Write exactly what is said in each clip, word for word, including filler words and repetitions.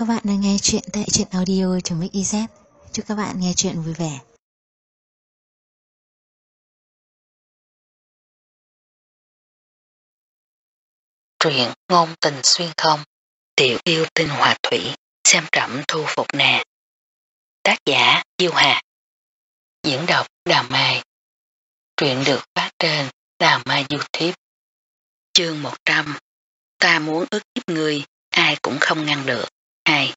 các bạn đang nghe chuyện tại truyện audio.mix.iz. Chúc các bạn nghe chuyện vui vẻ. Truyện ngôn tình xuyên không, tiểu yêu tinh hòa thủy, xem trẫm thu phục nè. Tác giả Diêu Hà. Diễn đọc Đào Mai. Truyện được phát trên Đào Mai YouTube. Chương một trăm. Ta muốn ức hiếp người, ai cũng không ngăn được. Hai.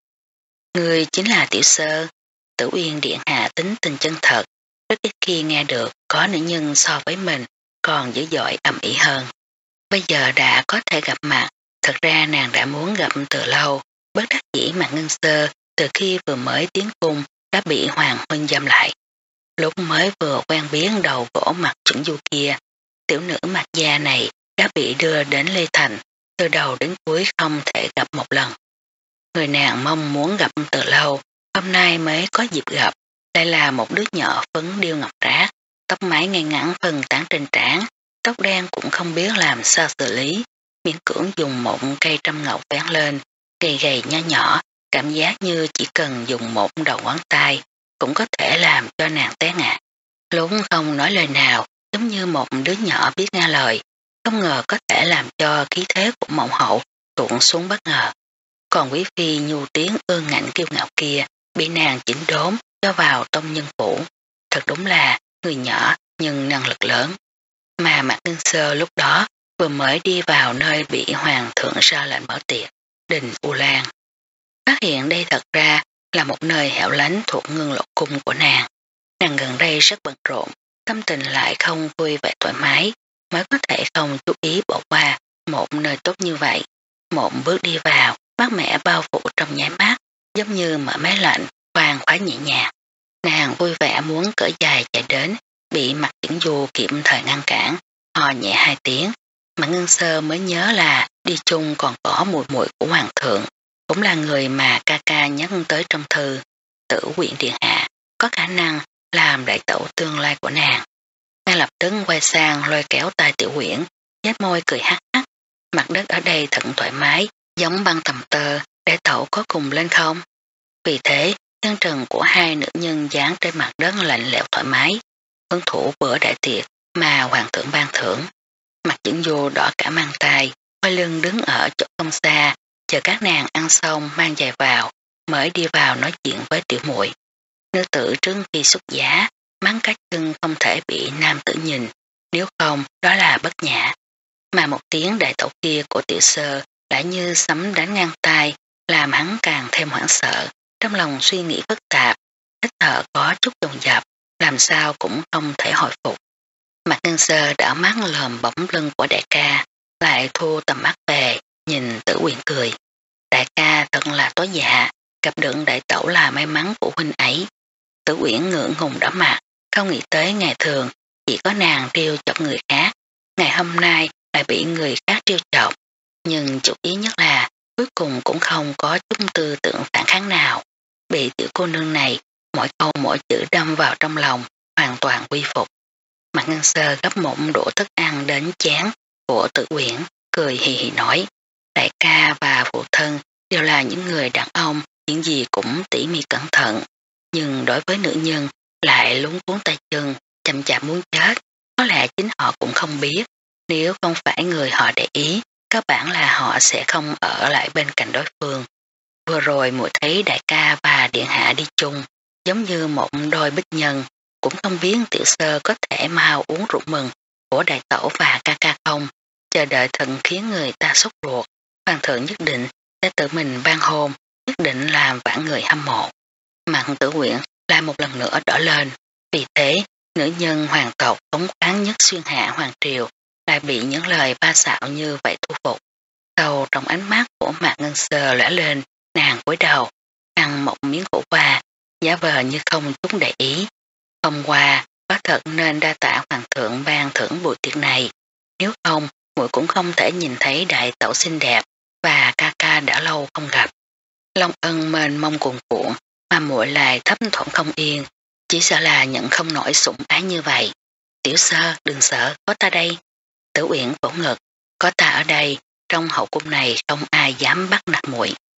Người chính là Tiểu Sơ. Tử Uyên điện hạ tính tình chân thật, rất ít khi nghe được có nữ nhân so với mình còn dữ dội ầm ĩ hơn. Bây giờ đã có thể gặp mặt, thật ra nàng đã muốn gặp từ lâu, bất đắc dĩ Mạc Ngân Sơ từ khi vừa mới tiến cung đã bị Hoàng huynh giam lại. Lúc mới vừa quen biến đầu gỗ mặt chuẩn du kia, tiểu nữ Mạc gia này đã bị đưa đến Lê Thành, từ đầu đến cuối không thể gặp một lần. Người nàng mong muốn gặp từ lâu, hôm nay mới có dịp gặp, đây là một đứa nhỏ phấn điêu ngọc trác, tóc mái ngay ngắn phân tán trên trán, tóc đen cũng không biết làm sao xử lý, miễn cưỡng dùng một cây trăm ngọc vén lên, gầy gầy nho nhỏ, cảm giác như chỉ cần dùng một đầu ngón tay cũng có thể làm cho nàng té ngã. Lúc không nói lời nào, giống như một đứa nhỏ biết nghe lời, không ngờ có thể làm cho khí thế của mộng hậu tuột xuống bất ngờ. Còn quý phi nhu tiếng ương ngạnh kiêu ngạo kia bị nàng chỉnh đốn cho vào tông nhân phủ. Thật đúng là người nhỏ nhưng năng lực lớn. Mà Mạc Ngân Sơ lúc đó vừa mới đi vào nơi bị hoàng thượng ra lệnh mở tiệc, đình U Lan. Phát hiện đây thật ra là một nơi hẻo lánh thuộc ngưng lộ cung của nàng. Nàng gần đây rất bận rộn, tâm tình lại không vui vẻ thoải mái, mới có thể không chú ý bỏ qua một nơi tốt như vậy. Một bước đi vào, mát mẻ bao phủ trong nháy mắt, giống như mở máy lạnh, khoan khoái nhẹ nhàng. Nàng vui vẻ muốn cởi dài chạy đến, bị Mạc Triển Du kịp thời ngăn cản, hò nhẹ hai tiếng. Mạc Ngân Sơ mới nhớ là đi chung còn có mùi mùi của hoàng thượng, cũng là người mà ca ca nhắc tới trong thư. Tử Uyển điện hạ có khả năng làm đại tẩu tương lai của nàng. Ngay lập tức quay sang lôi kéo tay Tiểu Uyển, nhếch môi cười hắc hắc. Mặt đất ở đây thật thoải mái, giống băng tầm tơ, đại tẩu có cùng lên không? Vì thế, chân trần của hai nữ nhân dán trên mặt đất lạnh lẽo thoải mái, hưởng thụ bữa đại tiệc mà hoàng thượng ban thưởng. Mặt Triển Du đỏ cả mang tay, quay lưng đứng ở chỗ không xa, chờ các nàng ăn xong mang giày vào, mới đi vào nói chuyện với tiểu muội. Nữ tử trước khi xuất giá, mắng cách chân không thể bị nam tử nhìn, nếu không đó là bất nhã. Mà một tiếng đại tẩu kia của Tiểu Sơ đã như sấm đánh ngang tai, làm hắn càng thêm hoảng sợ, trong lòng suy nghĩ phức tạp, hít thở có chút dồn dập, làm sao cũng không thể hồi phục. Mạc Ngân Sơ đã mắt lờm bóng lưng của đại ca, lại thu tầm mắt về, nhìn Tử Uyển cười. Đại ca thật là tối dạ, gặp được đại tẩu là may mắn của huynh ấy. Tử Uyển ngượng ngùng đỏ mặt, không nghĩ tới ngày thường chỉ có nàng trêu chọc người khác, ngày hôm nay lại bị người khác trêu chọc, nhưng chủ ý nhất là cuối cùng cũng không có chút tư tưởng phản kháng nào. Bị tiểu cô nương này mỗi câu mỗi chữ đâm vào trong lòng, hoàn toàn quy phục. Mạc Ngân Sơ gấp một đũa thức ăn đến chén của Tử Uyển, cười hì hì nói, đại ca và phụ thân đều là những người đàn ông, chuyện gì cũng tỉ mỉ cẩn thận, nhưng đối với nữ nhân lại lúng cuốn tay chân, chậm chạp muốn chết. Có lẽ chính họ cũng không biết, nếu không phải người họ để ý, các bản là họ sẽ không ở lại bên cạnh đối phương. Vừa rồi muội thấy đại ca và điện hạ đi chung, giống như một đôi bích nhân, cũng không biết Tiểu Sơ có thể mau uống rượu mừng của đại tẩu và ca ca không. Chờ đợi thận khiến người ta sốt ruột, hoàng thượng nhất định sẽ tự mình ban hôn, nhất định làm vãn người hâm mộ. Mặt Tử Uyển lại một lần nữa đỏ lên, vì thế nữ nhân hoàng tộc thống khoáng nhất xuyên hạ hoàng triều lại bị những lời ba xạo như vậy thu phục. Sâu trong ánh mắt của Mạc Ngân Sơ lóe lên, nàng cúi đầu ăn một miếng khổ qua, giả vờ như không chút để ý. Hôm qua có thật nên đa tạ hoàng thượng ban thưởng buổi tiệc này, nếu không muội cũng không thể nhìn thấy đại tẩu xinh đẹp và ca ca đã lâu không gặp. Long ân mênh mông cuồn cuộn mà muội lại thấp thỏm không yên, chỉ sợ là nhận không nổi sủng ái như vậy. Tiểu Sơ đừng sợ, có ta đây. Tử Uyển vỗ ngực, có ta ở đây, trong hậu cung này không ai dám bắt nạt muội.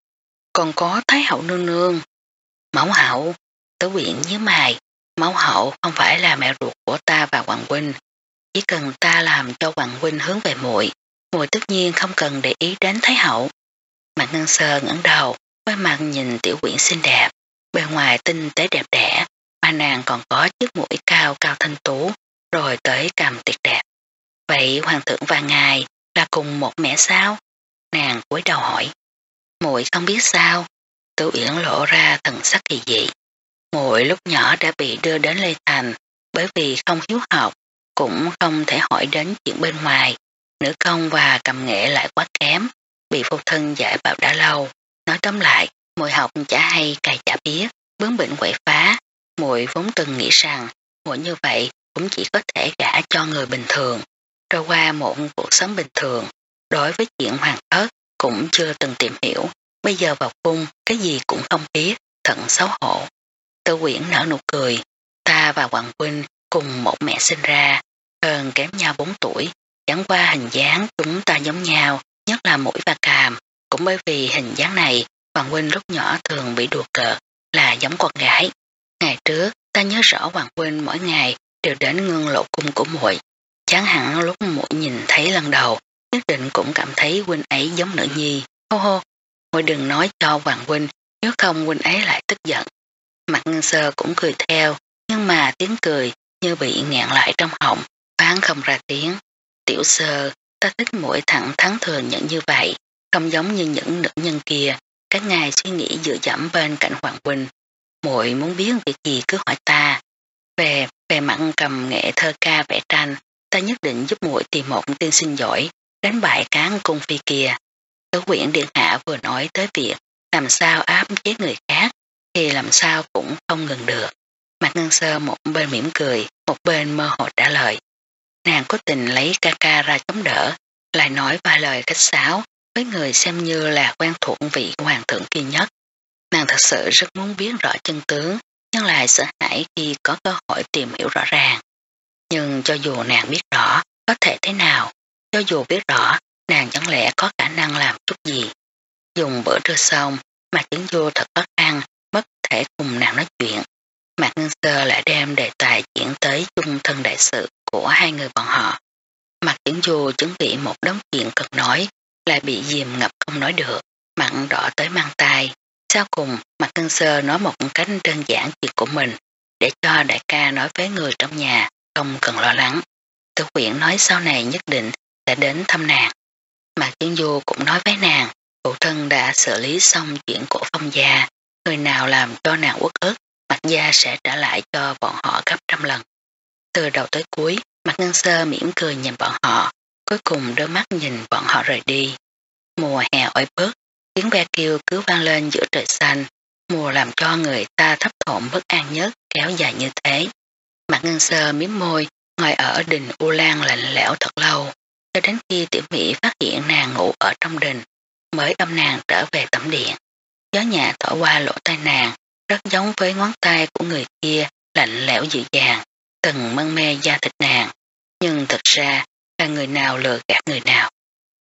còn có Thái hậu nương nương. Mẫu hậu, Tử Uyển nhíu mày, mẫu hậu không phải là mẹ ruột của ta và Hoàng huynh, chỉ cần ta làm cho Hoàng huynh hướng về muội, muội tất nhiên không cần để ý đến Thái hậu. Mạc Ngân Sơ ngẩng đầu, với mặt nhìn Tiểu Uyển xinh đẹp, bề ngoài tinh tế đẹp đẽ, mà nàng còn có chiếc mũi cao cao thanh tú, rồi tới cằm tuyệt đẹp. Vậy hoàng thượng và ngài là cùng một mẹ sao? Nàng cúi đầu hỏi. Muội không biết sao? Tử Uyển lộ ra thần sắc kỳ dị. Muội lúc nhỏ đã bị đưa đến Lê Thành, bởi vì không hiếu học, cũng không thể hỏi đến chuyện bên ngoài. Nữ công và cầm nghệ lại quá kém, bị phu thân dạy bảo đã lâu. Nói tóm lại, muội học chả hay cày chả biết, bướng bỉnh quậy phá. Muội vốn từng nghĩ rằng muội như vậy cũng chỉ có thể gả cho người bình thường, rồi qua một cuộc sống bình thường. Đối với chuyện hoàng thất cũng chưa từng tìm hiểu, bây giờ vào cung cái gì cũng không biết, thật xấu hổ. Tử Uyển nở nụ cười, ta và Hoàng huynh cùng một mẹ sinh ra, hơn kém nhau bốn tuổi, chẳng qua hình dáng chúng ta giống nhau, nhất là mũi và càm, cũng bởi vì hình dáng này, Hoàng huynh lúc nhỏ thường bị đùa cợt là giống con gái. Ngày trước, ta nhớ rõ Hoàng huynh mỗi ngày đều đến ngưng lộ cung của muội, chẳng hẳn lúc muội nhìn thấy lần đầu, nhất định cũng cảm thấy huynh ấy giống nữ nhi. Hô hô, muội đừng nói cho Hoàng huynh, nếu không huynh ấy lại tức giận. Mạc Ngân Sơ cũng cười theo, nhưng mà tiếng cười như bị nghẹn lại trong họng, phán không ra tiếng. Tiểu Sơ, ta thích muội thẳng thắn thừa nhận như vậy, không giống như những nữ nhân kia, các ngài suy nghĩ dựa dẫm bên cạnh Hoàng huynh. Muội muốn biết việc gì cứ hỏi ta. Về, về mặt cầm nghệ thơ ca vẽ tranh, ta nhất định giúp muội tìm một tiên sinh giỏi, đánh bại cán cung phi kia. Tử Uyển điện hạ vừa nói tới việc làm sao áp chế người khác, thì làm sao cũng không ngừng được. Mạc Ngân Sơ một bên mỉm cười, một bên mơ hồ trả lời. Nàng cố tình lấy ca ca ra chống đỡ, lại nói vài lời khách sáo, với người xem như là quen thuộc vị hoàng thượng kia nhất. Nàng thật sự rất muốn biết rõ chân tướng, nhưng lại sợ hãi khi có cơ hội tìm hiểu rõ ràng. Nhưng cho dù nàng biết rõ, có thể thế nào? Cho dù biết rõ, nàng chẳng lẽ có khả năng làm chút gì? Dùng bữa trưa xong, mà chứng vô thật khó khăn, mất thể cùng nàng nói chuyện. Mạc Ngân Sơ lại đem đề tài chuyển tới chung thân đại sự của hai người bọn họ. Mạc Triển Du chuẩn bị một đống chuyện cần nói, lại bị diềm ngập không nói được, mặn đỏ tới mang tay. Sau cùng, Mạc Ngân Sơ nói một cách đơn giản chuyện của mình, để cho đại ca nói với người trong nhà, không cần lo lắng. Tử Uyển nói sau này nhất định sẽ đến thăm nàng. Mạc Triển Du cũng nói với nàng, phụ thân đã xử lý xong chuyện của Phong gia, người nào làm cho nàng uất ức, Mạc gia sẽ trả lại cho bọn họ gấp trăm lần. Từ đầu tới cuối, Mạc Ngân Sơ mỉm cười nhìn bọn họ, cuối cùng đôi mắt nhìn bọn họ rời đi. Mùa hè oi bức, tiếng ve kêu cứ vang lên giữa trời xanh, mùa làm cho người ta thấp thỏm bất an nhất kéo dài như thế. Mạc Ngân Sơ miếm môi, ngồi ở đình U Lan lạnh lẽo thật lâu, cho đến khi Tiểu Mỹ phát hiện nàng ngủ ở trong đình, mới ôm nàng trở về tẩm điện. Gió nhẹ thổi qua lỗ tai nàng, rất giống với ngón tay của người kia, lạnh lẽo dịu dàng, từng mân mê da thịt nàng, nhưng thực ra là người nào lừa gạt người nào.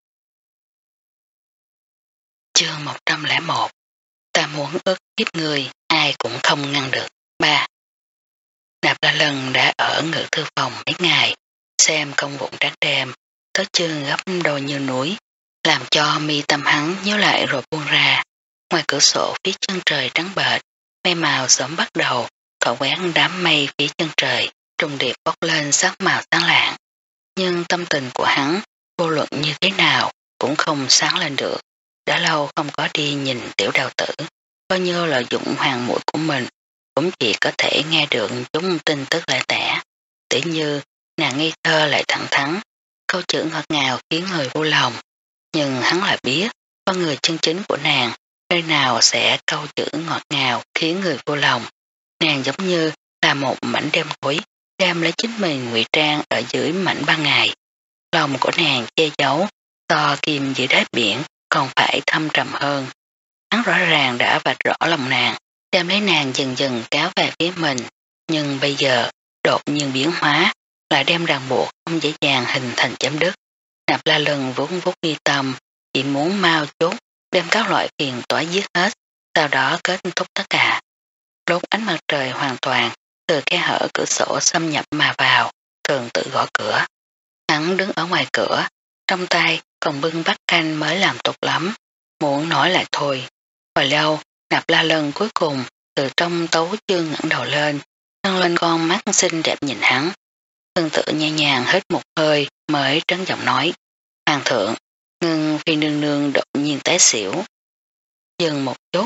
Chương một trăm lẻ một, ta muốn ức hiếp người, ai cũng không ngăn được. ba. Nạp La Lân đã ở ngự thư phòng mấy ngày, xem công vụ tráng đêm, có chương gấp đôi như núi, làm cho mi tâm hắn nhớ lại rồi buông ra. Ngoài cửa sổ phía chân trời trắng bệch, mây màu sớm bắt đầu, cậu quán đám mây phía chân trời, trùng điệp bốc lên sắc màu sáng lạng. Nhưng tâm tình của hắn, vô luận như thế nào, cũng không sáng lên được. Đã lâu không có đi nhìn tiểu đào tử, coi như lợi dụng hoàng mũi của mình, cũng chỉ có thể nghe được chúng tin tức lẻ tẻ. Tỉ như, nàng ngây thơ lại thẳng thắn, câu chữ ngọt ngào khiến người vui lòng. Nhưng hắn lại biết, con người chân chính của nàng, nơi nào sẽ câu chữ ngọt ngào khiến người vui lòng. Nàng giống như là một mảnh đêm tối, đem lấy chính mình ngụy trang ở dưới mảnh ban ngày. Lòng của nàng che giấu, to kim dưới đáy biển, còn phải thâm trầm hơn. Hắn rõ ràng đã vạch rõ lòng nàng, đem lấy nàng dần dần kéo về phía mình, nhưng bây giờ, đột nhiên biến hóa, lại đem ràng buộc không dễ dàng hình thành chấm đứt. Nạp La Lân vốn vút ghi tâm, chỉ muốn mau chút đem các loại phiền toái giết hết, sau đó kết thúc tất cả. Lúc ánh mặt trời hoàn toàn từ khe hở cửa sổ xâm nhập mà vào, thường tự gõ cửa. Hắn đứng ở ngoài cửa, trong tay còn bưng bát canh mới làm tục lắm, muốn nói lại thôi. Hồi lâu, Nạp La Lân cuối cùng từ trong tấu chương ngẩng đầu lên, nâng lên con mắt xinh đẹp nhìn hắn. Tương tự nhẹ nhàng hít một hơi mới trấn giọng nói: Hoàng thượng, ngưng phi nương nương đột nhiên té xỉu. Dừng một chút,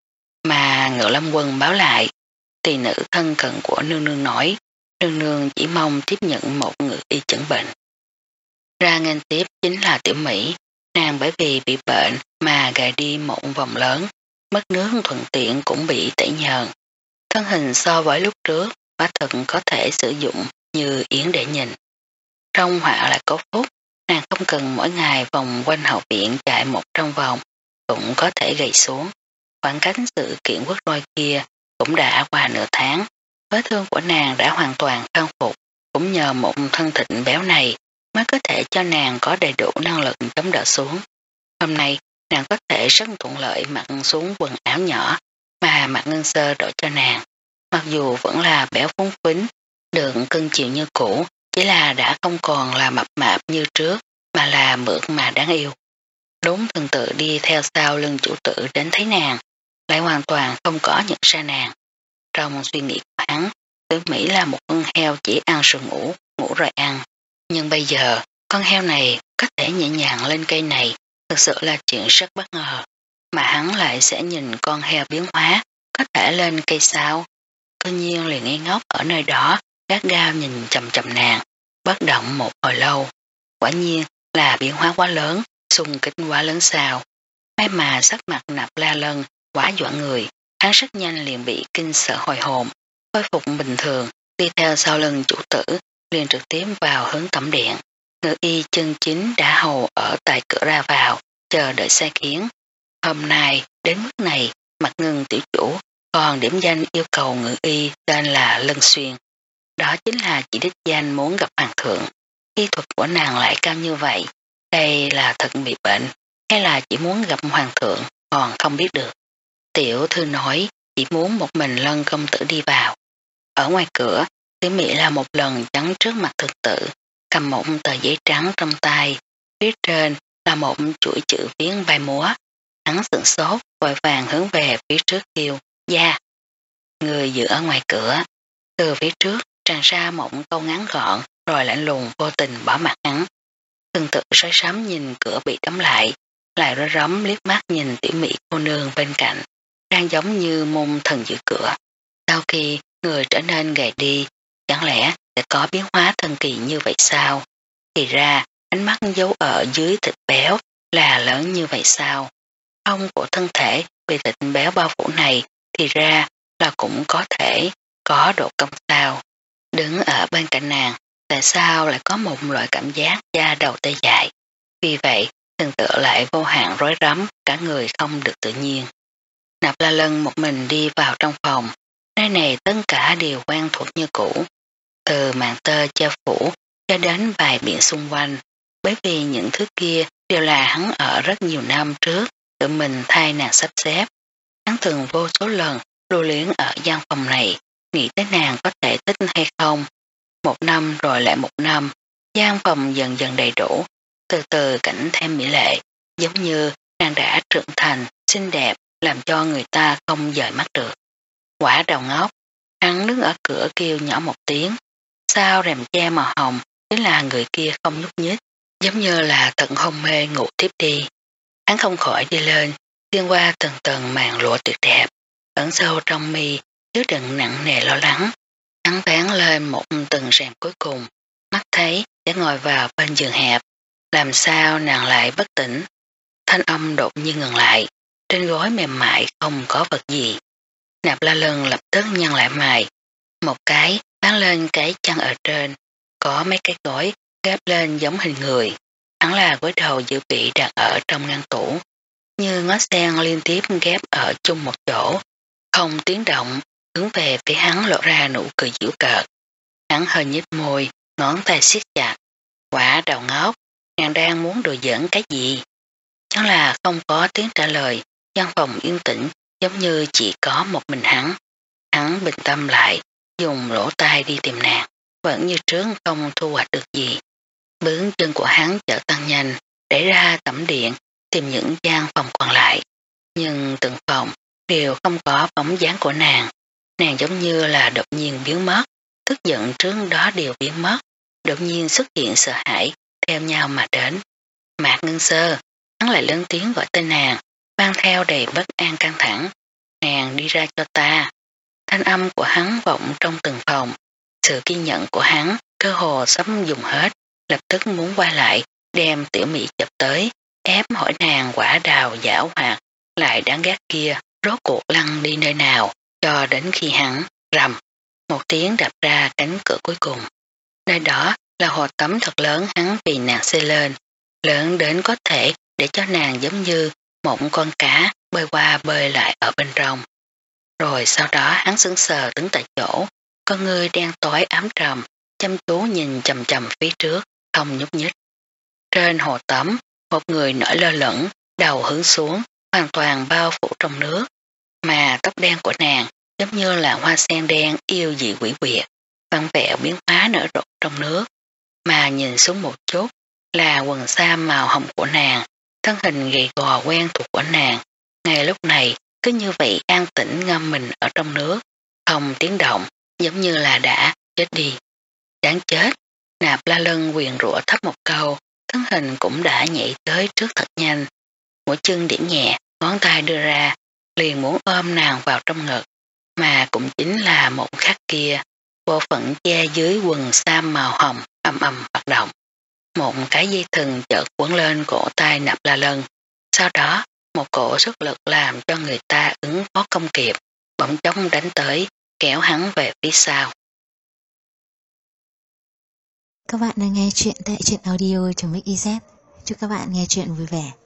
mà Ngự Lâm Quân báo lại, tỳ nữ thân cận của nương nương nói, nương nương chỉ mong tiếp nhận một ngự y chẩn bệnh. Ra nghênh tiếp chính là Tiểu Mỹ, nàng bởi vì bị bệnh mà gầy đi một vòng lớn, mất nước thuận tiện cũng bị tẩy nhờn. Thân hình so với lúc trước, quả thực có thể sử dụng như yến để nhìn. Trong họa lại có phúc, nàng không cần mỗi ngày vòng quanh hậu viện chạy một trong vòng, cũng có thể gầy xuống. Khoảng cách sự kiện quốc roi kia cũng đã qua nửa tháng, vết thương của nàng đã hoàn toàn khang phục, cũng nhờ một thân thịnh béo này mới có thể cho nàng có đầy đủ năng lực chống đỡ xuống. Hôm nay, nàng có thể rất thuận lợi mặc xuống quần áo nhỏ mà Mạc Ngân Sơ đổi cho nàng. Mặc dù vẫn là béo phúng phính, đường cưng chiều như cũ, chỉ là đã không còn là mập mạp như trước, mà là mượt mà đáng yêu. Đúng thường tự đi theo sau lưng chủ tử đến thấy nàng, lại hoàn toàn không có nhận ra nàng. Trong suy nghĩ của hắn, Tử Mỹ là một con heo chỉ ăn rồi ngủ, ngủ rồi ăn. Nhưng bây giờ, con heo này có thể nhẹ nhàng lên cây này, thực sự là chuyện rất bất ngờ. Mà hắn lại sẽ nhìn con heo biến hóa, có thể lên cây sao. Cơ nhiên liền ngây ngốc ở nơi đó, gắt gao nhìn chầm chầm nàng, bất động một hồi lâu. Quả nhiên là biến hóa quá lớn, xung kích quá lớn sao. May mà sắc mặt Nạp La Lân quá dọa người, hắn rất nhanh liền bị kinh sợ hồi hồn, khôi phục bình thường, đi theo sau lưng chủ tử, liền trực tiếp vào hướng tẩm điện. Ngự y chân chính đã hầu ở tại cửa ra vào, chờ đợi sai khiến. Hôm nay, đến mức này, Mặt Ngưng tiểu chủ còn điểm danh yêu cầu ngự y tên là Lân Xuyên. Đó chính là chỉ đích danh muốn gặp hoàng thượng. Y thuật của nàng lại cao như vậy, đây là thật bị bệnh, hay là chỉ muốn gặp hoàng thượng, còn không biết được. Tiểu thư nói chỉ muốn một mình Lân công tử đi vào. Ở ngoài cửa, Tiểu Mỹ là một lần chắn trước mặt thực tử, cầm một tờ giấy trắng trong tay, phía trên là một chuỗi chữ viết bay múa. Hắn sửng sốt, vội vàng hướng về phía trước kêu, "Gia!" Người giữ ở ngoài cửa, từ phía trước tràn ra một câu ngắn gọn, rồi lạnh lùng vô tình bỏ mặt hắn. Từng tự rối rắm nhìn cửa bị đóng lại, lại rối rắm liếc mắt nhìn Tiểu Mỹ cô nương bên cạnh, đang giống như môn thần giữ cửa. Sau khi người trở nên gầy đi, chẳng lẽ sẽ có biến hóa thần kỳ như vậy sao? Thì ra, ánh mắt giấu ở dưới thịt béo là lớn như vậy sao? Ông của thân thể bị thịt béo bao phủ này thì ra là cũng có thể có độ công sao. Đứng ở bên cạnh nàng, tại sao lại có một loại cảm giác da đầu tê dại? Vì vậy, từng tựa lại vô hạn rối rắm, cả người không được tự nhiên. Nạp La Lân một mình đi vào trong phòng, nơi này tất cả đều quen thuộc như cũ. Từ màn tơ che phủ cho đến vài biển xung quanh, bởi vì những thứ kia đều là hắn ở rất nhiều năm trước, tự mình thay nàng sắp xếp. Hắn thường vô số lần lưu luyến ở gian phòng này, nghĩ tới nàng có thể thích hay không. Một năm rồi lại một năm, gian phòng dần dần đầy đủ, từ từ cảnh thêm mỹ lệ, giống như nàng đã trưởng thành, xinh đẹp, làm cho người ta không dời mắt được. Quả đầu ngốc, hắn đứng ở cửa kêu nhỏ một tiếng, sao rèm che màu hồng, chính là người kia không nhúc nhích, giống như là tận hôn mê ngủ tiếp đi. Hắn không khỏi đi lên, xuyên qua từng tầng màn lụa tuyệt đẹp, ẩn sâu trong mi, chứa đựng nặng nề lo lắng. Hắn vén lên một từng rèm cuối cùng, mắt thấy để ngồi vào bên giường hẹp, làm sao nàng lại bất tỉnh. Thanh âm đột nhiên ngừng lại, trên gối mềm mại không có vật gì. Nạp La Lân lập tức nhăn lại mày, một cái bán lên cái chân ở trên, có mấy cái gối ghép lên giống hình người. Hắn là gối đầu dự bị đặt ở trong ngăn tủ, như ngó sen liên tiếp ghép ở chung một chỗ, không tiếng động, hướng về phía hắn lộ ra nụ cười giễu cợt. Hắn hơi nhếch môi, ngón tay siết chặt, quả đầu ngốc, nàng đang muốn đùa giỡn cái gì? Đó là không có tiếng trả lời, gian phòng yên tĩnh giống như chỉ có một mình hắn. Hắn bình tâm lại, dùng lỗ tai đi tìm nàng, vẫn như trước không thu hoạch được gì. Bước chân của hắn chợt tăng nhanh, đẩy ra tẩm điện, tìm những gian phòng còn lại. Nhưng từng phòng đều không có bóng dáng của nàng. Nàng giống như là đột nhiên biến mất, tức giận trước đó đều biến mất, đột nhiên xuất hiện sợ hãi, theo nhau mà đến. Mạc Ngân Sơ, hắn lại lớn tiếng gọi tên nàng, mang theo đầy bất an căng thẳng. Nàng đi ra cho ta. Thanh âm của hắn vọng trong từng phòng, sự kiên nhẫn của hắn cơ hồ sắp dùng hết, lập tức muốn quay lại, đem tiểu mỹ chập tới, ép hỏi nàng quả đào giảo hoạt, lại đáng ghét kia, rốt cuộc lăn đi nơi nào, cho đến khi hắn rầm một tiếng đập ra cánh cửa cuối cùng. Nơi đó là hồ tắm thật lớn hắn vì nàng xây lên, lớn đến có thể để cho nàng giống như một con cá bơi qua bơi lại ở bên trong. Rồi sau đó hắn sững sờ đứng tại chỗ, con ngươi đen tối ám trầm, chăm chú nhìn chầm chầm phía trước, không nhúc nhích. Trên hồ tắm, một người nổi lơ lửng, đầu hướng xuống, hoàn toàn bao phủ trong nước, mà tóc đen của nàng giống như là hoa sen đen yêu dị quỷ quyệt, văn vẹo biến hóa nở rộ trong nước, mà nhìn xuống một chút là quần sa màu hồng của nàng, thân hình gầy gò quen thuộc của nàng, ngay lúc này cứ như vậy an tĩnh ngâm mình ở trong nước, không tiếng động, giống như là đã chết đi. Đáng chết, Nạp La Lân quyền rủa thấp một câu, thân hình cũng đã nhảy tới trước thật nhanh, mũi chân điểm nhẹ, ngón tay đưa ra, liền muốn ôm nàng vào trong ngực, mà cũng chính là một khắc kia, bộ phận che dưới quần sam màu hồng ầm ầm hoạt động. Một cái dây thừng chợt quấn lên cổ tay Nạp La Lân, sau đó một cổ sức lực làm cho người ta ứng phó không kịp, bỗng chốc đánh tới, kéo hắn về phía sau. Các bạn đang nghe chuyện tại truyện audio.mixyz. Chúc các bạn nghe chuyện vui vẻ.